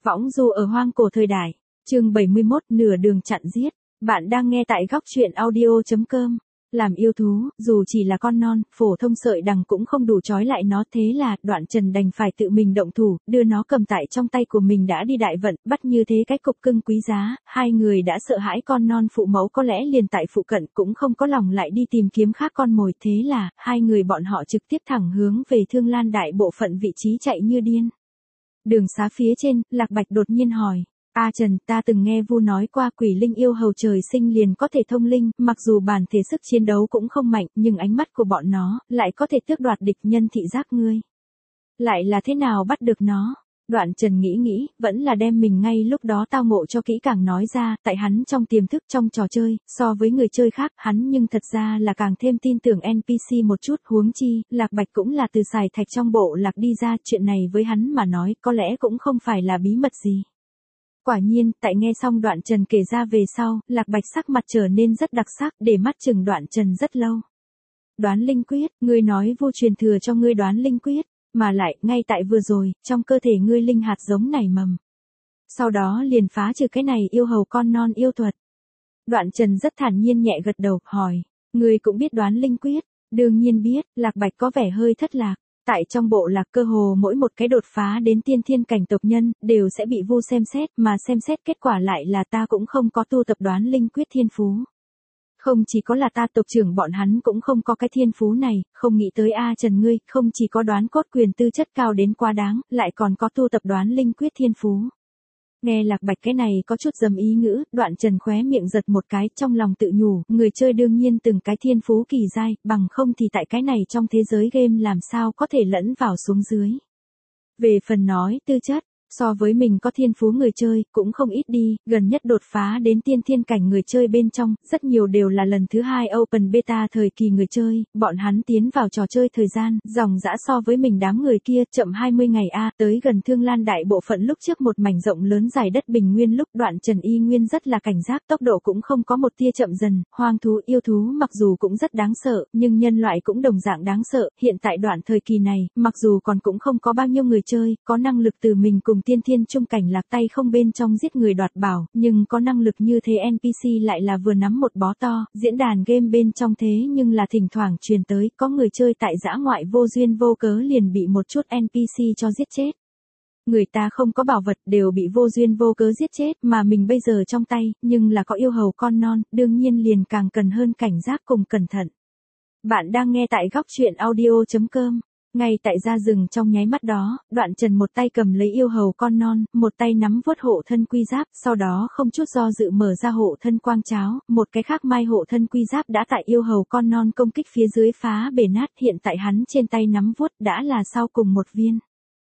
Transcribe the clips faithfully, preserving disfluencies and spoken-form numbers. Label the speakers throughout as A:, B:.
A: Võng du ở hoang cổ thời đại. Chương bảy mươi mốt, nửa đường chặn giết. Bạn đang nghe tại góc truyện audio chấm com. Làm yêu thú, dù chỉ là con non, phổ thông sợi đằng cũng không đủ trói lại nó, thế là Đoạn Trần đành phải tự mình động thủ, đưa nó cầm tại trong tay của mình đã đi đại vận, bắt như thế cái cục cưng quý giá. Hai người đã sợ hãi con non phụ mẫu có lẽ liền tại phụ cận, cũng không có lòng lại đi tìm kiếm khác con mồi, thế là hai người bọn họ trực tiếp thẳng hướng về Thương Lan Đại bộ phận vị trí chạy như điên. Đường xá phía trên, Lạc Bạch đột nhiên hỏi. A Trần, ta từng nghe Vu nói qua quỷ linh yêu hầu trời sinh liền có thể thông linh, mặc dù bản thể sức chiến đấu cũng không mạnh, nhưng ánh mắt của bọn nó lại có thể tước đoạt địch nhân thị giác ngươi. Lại là thế nào bắt được nó? Đoạn Trần nghĩ nghĩ, vẫn là đem mình ngay lúc đó tao ngộ cho kỹ càng nói ra, tại hắn trong tiềm thức trong trò chơi, so với người chơi khác, hắn nhưng thật ra là càng thêm tin tưởng en pê xê một chút, huống chi, Lạc Bạch cũng là từ xài thạch trong bộ lạc đi ra, chuyện này với hắn mà nói, có lẽ cũng không phải là bí mật gì. Quả nhiên, tại nghe xong Đoạn Trần kể ra về sau, Lạc Bạch sắc mặt trở nên rất đặc sắc, để mắt chừng Đoạn Trần rất lâu. Đoán linh quyết, ngươi nói Vu truyền thừa cho ngươi đoán linh quyết, mà lại, ngay tại vừa rồi, trong cơ thể ngươi linh hạt giống nảy mầm. Sau đó liền phá trừ cái này yêu hầu con non yêu thuật. Đoạn Trần rất thản nhiên nhẹ gật đầu, hỏi, ngươi cũng biết đoán linh quyết? Đương nhiên biết, Lạc Bạch có vẻ hơi thất lạc. Tại trong bộ lạc cơ hồ mỗi một cái đột phá đến tiên thiên cảnh tộc nhân, đều sẽ bị Vu xem xét, mà xem xét kết quả lại là ta cũng không có tu tập đoán linh quyết thiên phú. Không chỉ có là ta, tộc trưởng bọn hắn cũng không có cái thiên phú này, không nghĩ tới A Trần ngươi, không chỉ có đoán cốt quyền tư chất cao đến quá đáng, lại còn có tu tập đoán linh quyết thiên phú. Nghe Lạc Bạch cái này có chút dầm ý ngữ, Đoạn Trần khóe miệng giật một cái, trong lòng tự nhủ, người chơi đương nhiên từng cái thiên phú kỳ giai, bằng không thì tại cái này trong thế giới game làm sao có thể lẫn vào xuống dưới. Về phần nói tư chất, so với mình có thiên phú người chơi, cũng không ít đi, gần nhất đột phá đến tiên thiên cảnh người chơi bên trong, rất nhiều đều là lần thứ hai Open Beta thời kỳ người chơi, bọn hắn tiến vào trò chơi thời gian, dòng dã so với mình đám người kia, chậm hai mươi ngày a, tới gần Thương Lan Đại bộ phận lúc trước một mảnh rộng lớn dài đất bình nguyên lúc Đoạn Trần y nguyên rất là cảnh giác, tốc độ cũng không có một tia chậm dần, hoang thú yêu thú mặc dù cũng rất đáng sợ, nhưng nhân loại cũng đồng dạng đáng sợ, hiện tại đoạn thời kỳ này, mặc dù còn cũng không có bao nhiêu người chơi, có năng lực từ mình cùng tiên thiên trung cảnh lạc tay không bên trong giết người đoạt bảo, nhưng có năng lực như thế en pê xê lại là vừa nắm một bó to, diễn đàn game bên trong thế nhưng là thỉnh thoảng truyền tới, có người chơi tại dã ngoại vô duyên vô cớ liền bị một chút en pê xê cho giết chết. Người ta không có bảo vật đều bị vô duyên vô cớ giết chết, mà mình bây giờ trong tay, nhưng là có yêu hầu con non, đương nhiên liền càng cần hơn cảnh giác cùng cẩn thận. Bạn đang nghe tại góc truyện audio chấm com. Ngay tại ra rừng trong nháy mắt đó, Đoạn Trần một tay cầm lấy yêu hầu con non, một tay nắm vuốt hộ thân quy giáp, sau đó không chút do dự mở ra hộ thân quang cháo, một cái khác mai hộ thân quy giáp đã tại yêu hầu con non công kích phía dưới phá bể nát, hiện tại hắn trên tay nắm vuốt đã là sau cùng một viên.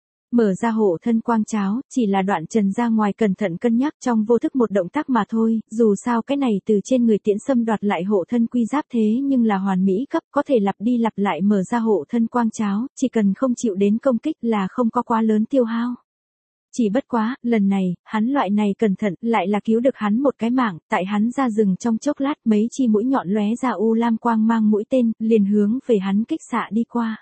A: Mở ra hộ thân quang cháo, chỉ là Đoạn Trần ra ngoài cẩn thận cân nhắc trong vô thức một động tác mà thôi, dù sao cái này từ trên người tiễn xâm đoạt lại hộ thân quy giáp thế nhưng là hoàn mỹ cấp, có thể lặp đi lặp lại mở ra hộ thân quang cháo, chỉ cần không chịu đến công kích là không có quá lớn tiêu hao. Chỉ bất quá, lần này, hắn loại này cẩn thận, lại là cứu được hắn một cái mạng, tại hắn ra rừng trong chốc lát mấy chi mũi nhọn lóe ra u lam quang mang mũi tên, liền hướng về hắn kích xạ đi qua.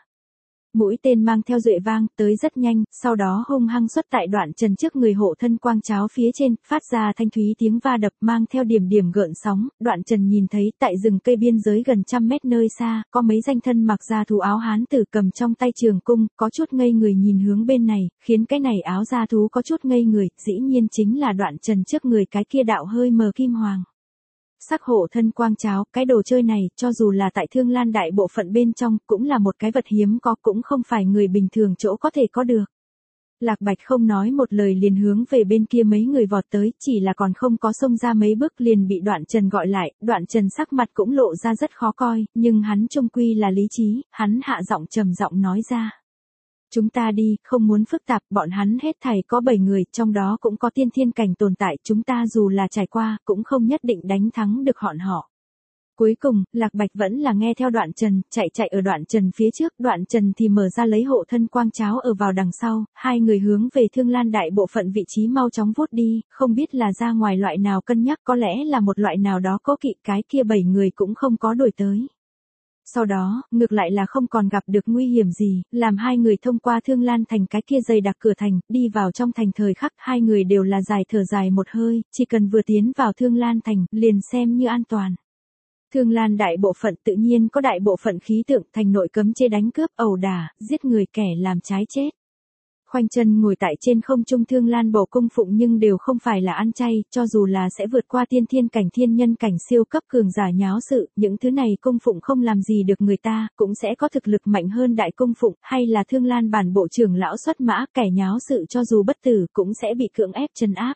A: Mũi tên mang theo duệ vang, tới rất nhanh, sau đó hung hăng xuất tại Đoạn Trần trước người hộ thân quang cháo phía trên, phát ra thanh thúy tiếng va đập mang theo điểm điểm gợn sóng, Đoạn Trần nhìn thấy tại rừng cây biên giới gần trăm mét nơi xa, có mấy danh thân mặc da thú áo hán tử cầm trong tay trường cung, có chút ngây người nhìn hướng bên này, khiến cái này áo da thú có chút ngây người, dĩ nhiên chính là Đoạn Trần trước người cái kia đạo hơi mờ kim hoàng. Sắc hộ thân quang cháo, cái đồ chơi này, cho dù là tại Thương Lan Đại bộ phận bên trong, cũng là một cái vật hiếm có, cũng không phải người bình thường chỗ có thể có được. Lạc Bạch không nói một lời liền hướng về bên kia mấy người vọt tới, chỉ là còn không có xông ra mấy bước liền bị Đoạn Trần gọi lại, Đoạn Trần sắc mặt cũng lộ ra rất khó coi, nhưng hắn chung quy là lý trí, hắn hạ giọng trầm giọng nói ra. Chúng ta đi, không muốn phức tạp, bọn hắn hết thảy có bảy người, trong đó cũng có tiên thiên cảnh tồn tại, chúng ta dù là trải qua, cũng không nhất định đánh thắng được bọn họ. Cuối cùng, Lạc Bạch vẫn là nghe theo Đoạn Trần, chạy chạy ở Đoạn Trần phía trước, Đoạn Trần thì mở ra lấy hộ thân quang cháo ở vào đằng sau, hai người hướng về Thương Lan Đại bộ phận vị trí mau chóng vút đi, không biết là ra ngoài loại nào cân nhắc, có lẽ là một loại nào đó cố kỵ, cái kia bảy người cũng không có đuổi tới. Sau đó, ngược lại là không còn gặp được nguy hiểm gì, làm hai người thông qua Thương Lan Thành cái kia dày đặc cửa thành, đi vào trong thành thời khắc, hai người đều là dài thở dài một hơi, chỉ cần vừa tiến vào Thương Lan Thành, liền xem như an toàn. Thương Lan đại bộ phận tự nhiên có đại bộ phận khí tượng, thành nội cấm chế đánh cướp, ẩu đả, giết người, kẻ làm trái chết. Khoanh chân ngồi tại trên không trung Thương Lan bộ cung phụng nhưng đều không phải là ăn chay, cho dù là sẽ vượt qua tiên thiên cảnh thiên nhân cảnh siêu cấp cường giả nháo sự, những thứ này cung phụng không làm gì được người ta, cũng sẽ có thực lực mạnh hơn đại cung phụng, hay là Thương Lan bản bộ trưởng lão xuất mã, kẻ nháo sự cho dù bất tử cũng sẽ bị cưỡng ép trấn áp.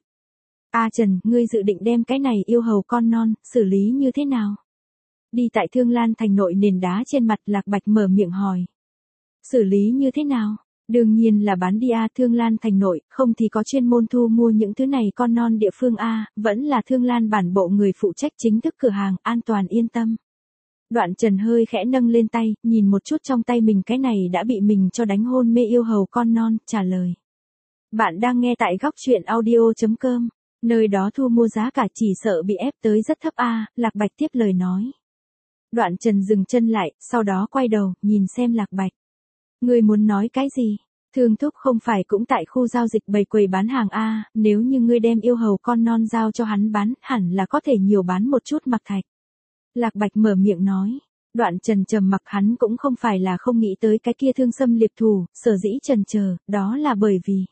A: A Trần, ngươi dự định đem cái này yêu hầu con non, xử lý như thế nào? Đi tại Thương Lan thành nội nền đá trên mặt Lạc Bạch mở miệng hỏi. Xử lý như thế nào? Đương nhiên là bán đi A, Thương Lan thành nội, không thì có chuyên môn thu mua những thứ này con non địa phương A, vẫn là Thương Lan bản bộ người phụ trách chính thức cửa hàng, an toàn yên tâm. Đoạn Trần hơi khẽ nâng lên tay, nhìn một chút trong tay mình cái này đã bị mình cho đánh hôn mê yêu hầu con non, trả lời. Bạn đang nghe tại góc truyện audio chấm com, nơi đó thu mua giá cả chỉ sợ bị ép tới rất thấp A, Lạc Bạch tiếp lời nói. Đoạn Trần dừng chân lại, sau đó quay đầu, nhìn xem Lạc Bạch. Ngươi muốn nói cái gì? Thương thúc không phải cũng tại khu giao dịch bày quầy bán hàng A, nếu như ngươi đem yêu hầu con non giao cho hắn bán, hẳn là có thể nhiều bán một chút mặc thạch. Lạc Bạch mở miệng nói. Đoạn Trần trầm mặc, hắn cũng không phải là không nghĩ tới cái kia thương xâm liệt thù, sở dĩ trần chờ, đó là bởi vì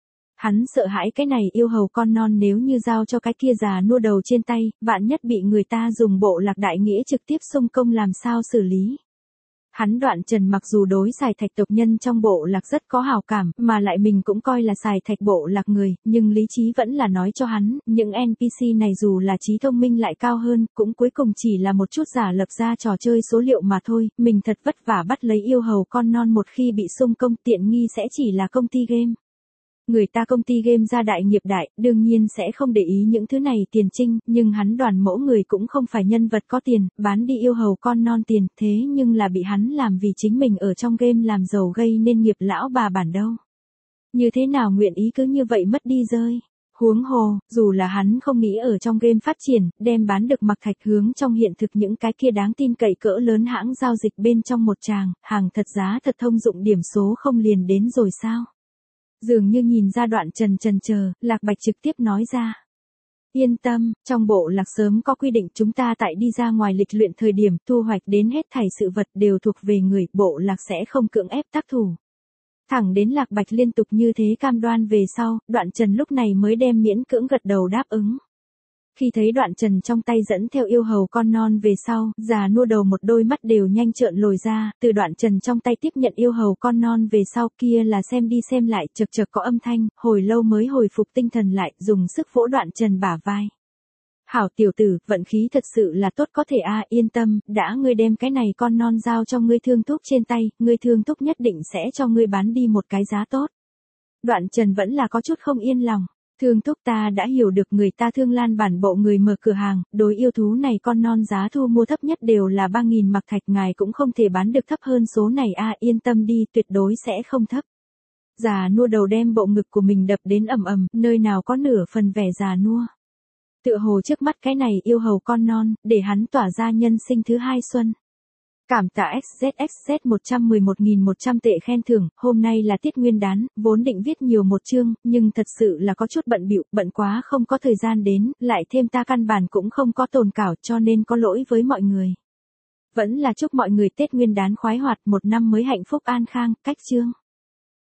A: hắn sợ hãi cái này yêu hầu con non nếu như giao cho cái kia già nua đầu trên tay, vạn nhất bị người ta dùng bộ lạc đại nghĩa trực tiếp xung công làm sao xử lý. Hắn Đoạn Trần mặc dù đối xài thạch tộc nhân trong bộ lạc rất có hào cảm, mà lại mình cũng coi là xài thạch bộ lạc người, nhưng lý trí vẫn là nói cho hắn, những en pê xê này dù là trí thông minh lại cao hơn, cũng cuối cùng chỉ là một chút giả lập ra trò chơi số liệu mà thôi, mình thật vất vả bắt lấy yêu hầu con non một khi bị xung công tiện nghi sẽ chỉ là công ty game. Người ta công ty game ra đại nghiệp đại, đương nhiên sẽ không để ý những thứ này tiền trinh, nhưng hắn Đoàn mẫu người cũng không phải nhân vật có tiền, bán đi yêu hầu con non tiền, thế nhưng là bị hắn làm vì chính mình ở trong game làm giàu gây nên nghiệp lão bà bản đâu. Như thế nào nguyện ý cứ như vậy mất đi rơi. Huống hồ, dù là hắn không nghĩ ở trong game phát triển, đem bán được mặc thạch hướng trong hiện thực những cái kia đáng tin cậy cỡ lớn hãng giao dịch bên trong một tràng, hàng thật giá thật thông dụng điểm số không liền đến rồi sao? Dường như nhìn ra Đoạn Trần chần chờ, Lạc Bạch trực tiếp nói ra. Yên tâm, trong bộ lạc sớm có quy định chúng ta tại đi ra ngoài lịch luyện thời điểm thu hoạch đến hết thảy sự vật đều thuộc về người, bộ lạc sẽ không cưỡng ép tác thủ. Thẳng đến Lạc Bạch liên tục như thế cam đoan về sau, Đoạn Trần lúc này mới đem miễn cưỡng gật đầu đáp ứng. Khi thấy Đoạn Trần trong tay dẫn theo yêu hầu con non về sau, già nua đầu một đôi mắt đều nhanh trợn lồi ra, từ Đoạn Trần trong tay tiếp nhận yêu hầu con non về sau kia là xem đi xem lại, chật chật có âm thanh, hồi lâu mới hồi phục tinh thần lại, dùng sức vỗ Đoạn Trần bả vai. Hảo tiểu tử, vận khí thật sự là tốt có thể a, yên tâm, đã ngươi đem cái này con non giao cho ngươi Thương thúc trên tay, ngươi Thương thúc nhất định sẽ cho ngươi bán đi một cái giá tốt. Đoạn Trần vẫn là có chút không yên lòng. Thương thúc ta đã hiểu được người ta Thương Lan bản bộ người mở cửa hàng, đối yêu thú này con non giá thu mua thấp nhất đều là ba nghìn mặc thạch, ngài cũng không thể bán được thấp hơn số này a, yên tâm đi, tuyệt đối sẽ không thấp. Già nua đầu đem bộ ngực của mình đập đến ầm ầm, nơi nào có nửa phần vẻ già nua. Tựa hồ trước mắt cái này yêu hầu con non, để hắn tỏa ra nhân sinh thứ hai xuân. Cảm tạ ích dét ích dét một trăm mười một nghìn một trăm tệ khen thưởng, hôm nay là tiết nguyên đán, vốn định viết nhiều một chương, nhưng thật sự là có chút bận bịu, bận quá không có thời gian đến, lại thêm ta căn bản cũng không có tồn cảo cho nên có lỗi với mọi người. Vẫn là chúc mọi người Tết nguyên đán khoái hoạt, một năm mới hạnh phúc an khang, cách chương.